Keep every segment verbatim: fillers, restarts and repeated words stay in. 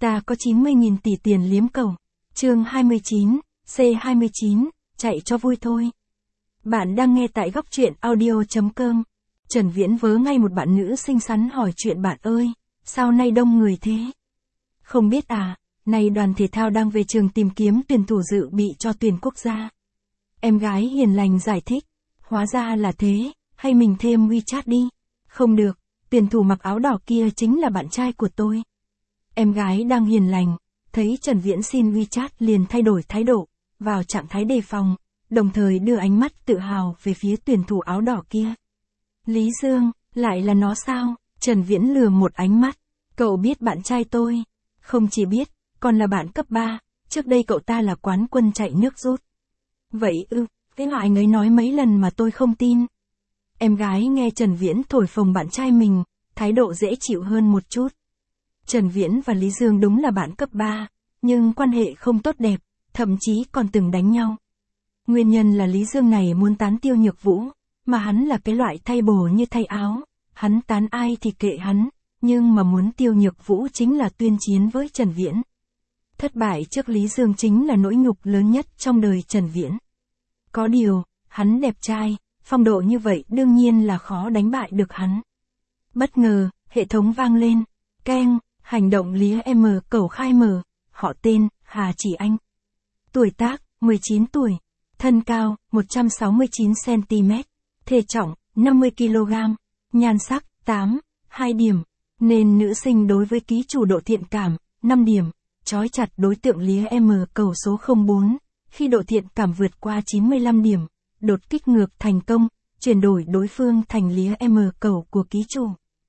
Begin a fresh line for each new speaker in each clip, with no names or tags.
Ta có chín mươi nghìn tỷ tiền liếm cầu. Chương hai mươi chín, C hai mươi chín, chạy cho vui thôi. Bạn đang nghe tại góc truyện audio.com. Trần Viễn vớ ngay một bạn nữ xinh xắn hỏi chuyện bạn ơi, sao nay đông người thế? Không biết à, nay đoàn thể thao đang về trường tìm kiếm tuyển thủ dự bị cho tuyển quốc gia. Em gái hiền lành giải thích, hóa ra là thế, hay mình thêm WeChat đi. Không được, tuyển thủ mặc áo đỏ kia chính là bạn trai của tôi. Em gái đang hiền lành, thấy Trần Viễn xin WeChat liền thay đổi thái độ, vào trạng thái đề phòng, đồng thời đưa ánh mắt tự hào về phía tuyển thủ áo đỏ kia. Lý Dương, lại là nó sao? Trần Viễn lừa một ánh mắt. Cậu biết bạn trai tôi? Không chỉ biết, còn là bạn cấp ba, trước đây cậu ta là quán quân chạy nước rút. Vậy ư, thế mà anh ấy nói mấy lần mà tôi không tin. Em gái nghe Trần Viễn thổi phồng bạn trai mình, thái độ dễ chịu hơn một chút. Trần Viễn và Lý Dương đúng là bạn cấp ba, nhưng quan hệ không tốt đẹp, thậm chí còn từng đánh nhau. Nguyên nhân là Lý Dương này muốn tán Tiêu Nhược Vũ, mà hắn là cái loại thay bổ như thay áo, hắn tán ai thì kệ hắn, nhưng mà muốn Tiêu Nhược Vũ chính là tuyên chiến với Trần Viễn. Thất bại trước Lý Dương chính là nỗi nhục lớn nhất trong đời Trần Viễn. Có điều, hắn đẹp trai, phong độ như vậy đương nhiên là khó đánh bại được hắn. Bất ngờ, hệ thống vang lên, keng, hành động Lý M cầu khai mở, họ tên, Hà Chỉ Anh. Tuổi tác, mười chín tuổi, thân cao, một trăm sáu mươi chín xăng ti mét, thể trọng, năm mươi ki lô gam, nhan sắc, tám, hai điểm, nên nữ sinh đối với ký chủ độ thiện cảm, năm điểm, trói chặt đối tượng Lý M cầu số không bốn, khi độ thiện cảm vượt qua chín mươi lăm điểm, đột kích ngược thành công, chuyển đổi đối phương thành Lý M cầu của ký chủ.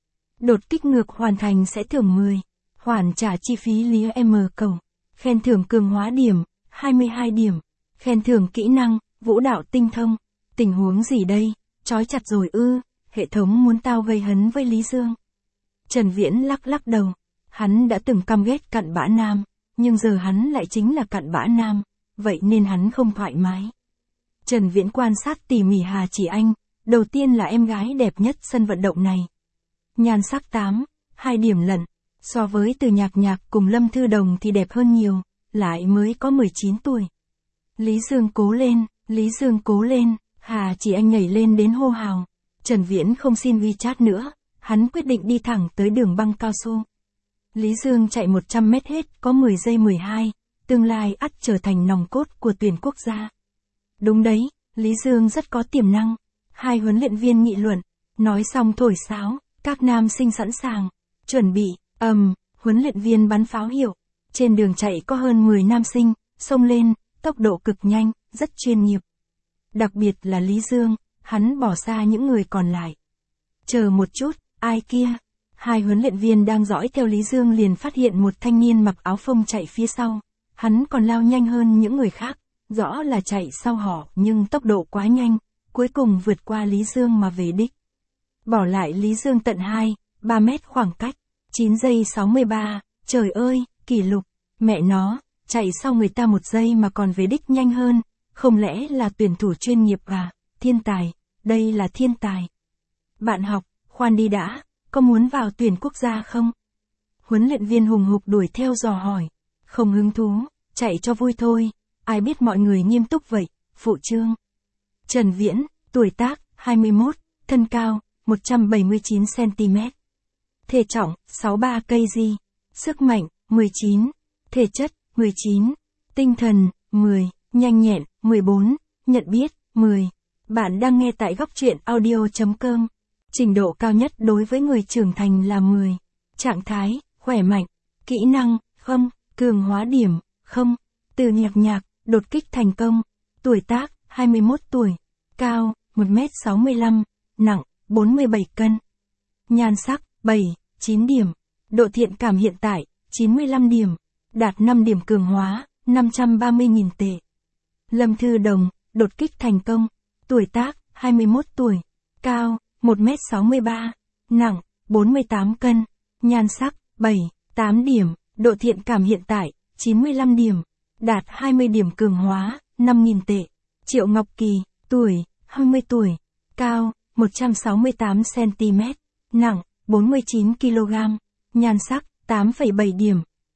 Đột kích ngược hoàn thành sẽ thưởng mười, hoàn trả chi phí Lý M cầu, khen thưởng cường hóa điểm, hai mươi hai điểm, khen thưởng kỹ năng, vũ đạo tinh thông. Tình huống gì đây, trói chặt rồi ư, hệ thống muốn tao gây hấn với Lý Dương. Trần Viễn lắc lắc đầu, hắn đã từng căm ghét cặn bã nam, nhưng giờ hắn lại chính là cặn bã nam, vậy nên hắn không thoải mái. Trần Viễn quan sát tỉ mỉ Hà Chỉ Anh, đầu tiên là em gái đẹp nhất sân vận động này. Nhan sắc tám, hai điểm lận, so với Từ Nhạc Nhạc cùng Lâm Thư Đồng thì đẹp hơn nhiều, lại mới có mười chín tuổi. Lý Dương cố lên, Lý Dương cố lên, Hà Chỉ Anh nhảy lên đến hô hào. Trần Viễn không xin WeChat nữa, hắn quyết định đi thẳng tới đường băng cao su. Lý Dương chạy một trăm mét hết có mười giây mười hai, tương lai ắt trở thành nòng cốt của tuyển quốc gia. Đúng đấy, Lý Dương rất có tiềm năng. Hai huấn luyện viên nghị luận, nói xong thổi sáo, các nam sinh sẵn sàng, chuẩn bị, ầm, um, huấn luyện viên bắn pháo hiệu. Trên đường chạy có hơn mười nam sinh, xông lên, tốc độ cực nhanh, rất chuyên nghiệp. Đặc biệt là Lý Dương, hắn bỏ xa những người còn lại. Chờ một chút, ai kia? Hai huấn luyện viên đang dõi theo Lý Dương liền phát hiện một thanh niên mặc áo phông chạy phía sau. Hắn còn lao nhanh hơn những người khác, rõ là chạy sau họ nhưng tốc độ quá nhanh, cuối cùng vượt qua Lý Dương mà về đích. Bỏ lại Lý Dương tận hai, ba mét khoảng cách, chín giây sáu mươi ba, trời ơi, kỷ lục, mẹ nó, chạy sau người ta một giây mà còn về đích nhanh hơn, không lẽ là tuyển thủ chuyên nghiệp à, thiên tài, đây là thiên tài. Bạn học, khoan đi đã, có muốn vào tuyển quốc gia không? Huấn luyện viên hùng hục đuổi theo dò hỏi, không hứng thú, chạy cho vui thôi, ai biết mọi người nghiêm túc vậy, phụ trương. Trần Viễn, tuổi tác, hai mươi mốt, thân cao, một trăm bảy mươi chín xăng ti mét. Thể trọng, sáu mươi ba ki lô gam, sức mạnh, mười chín, thể chất, mười chín, tinh thần, mười, nhanh nhẹn, mười bốn, nhận biết, mười. Bạn đang nghe tại góc truyện audio.com. Trình độ cao nhất đối với người trưởng thành là mười. Trạng thái, khỏe mạnh. Kỹ năng, không. Cường hóa điểm, không. Từ Nhạc Nhạc, đột kích thành công. Tuổi tác, hai mươi mốt tuổi. Cao, một mét sáu mươi lăm. Nặng, bốn mươi bảy cân. Nhan sắc, bảy, chín điểm. Độ thiện cảm hiện tại, chín mươi lăm điểm. Đạt năm điểm cường hóa, năm trăm ba mươi nghìn tệ. Lâm Thư Đồng, đột kích thành công. Tuổi tác, hai mươi mốt tuổi. Cao, một mét sáu mươi ba. Nặng, bốn mươi tám cân. Nhan sắc, bảy, tám điểm. Độ thiện cảm hiện tại, chín mươi lăm điểm. Đạt hai mươi điểm cường hóa, năm nghìn tệ. Triệu Ngọc Kỳ, tuổi, hai mươi tuổi. Cao, một trăm sáu mươi tám xăng ti mét. Nặng, bốn mươi chín ki lô gam. Nhan sắc, tám phẩy bảy điểm.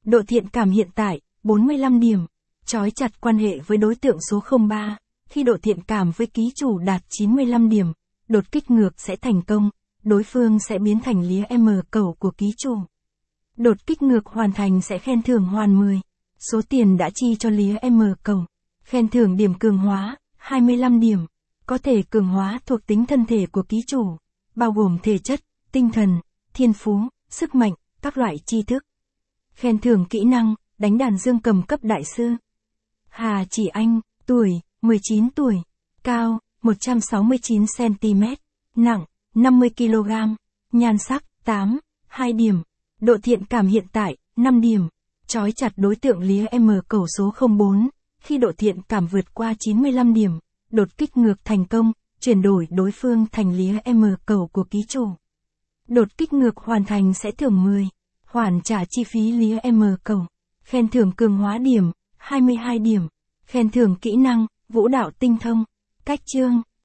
Độ thiện cảm hiện tại, bốn mươi lăm điểm. Chói chặt quan hệ với đối tượng số không ba. Khi độ thiện cảm với ký chủ đạt chín mươi lăm điểm, đột kích ngược sẽ thành công, đối phương sẽ biến thành lía M cầu của ký chủ. Đột kích ngược hoàn thành sẽ khen thưởng hoàn mười. Số tiền đã chi cho lía M cầu. Khen thưởng điểm cường hóa, hai mươi lăm điểm. Có thể cường hóa thuộc tính thân thể của ký chủ, bao gồm thể chất, tinh thần, thiên phú, sức mạnh, các loại tri thức. Khen thưởng kỹ năng, đánh đàn dương cầm cấp đại sư. Hà Chỉ Anh, tuổi, mười chín tuổi, cao, một trăm sáu mươi chín xăng ti mét, nặng, năm mươi ki lô gam, nhan sắc, tám, hai điểm. Độ thiện cảm hiện tại, năm điểm. Chói chặt đối tượng lía M cầu số không bốn. Khi độ thiện cảm vượt qua chín mươi lăm điểm, đột kích ngược thành công, chuyển đổi đối phương thành lía M cầu của ký chủ. Đột kích ngược hoàn thành sẽ thưởng mười. Hoàn trả chi phí lía M cầu. Khen thưởng cường hóa điểm, hai mươi hai điểm. Khen thưởng kỹ năng, vũ đạo tinh thông. Cách chương.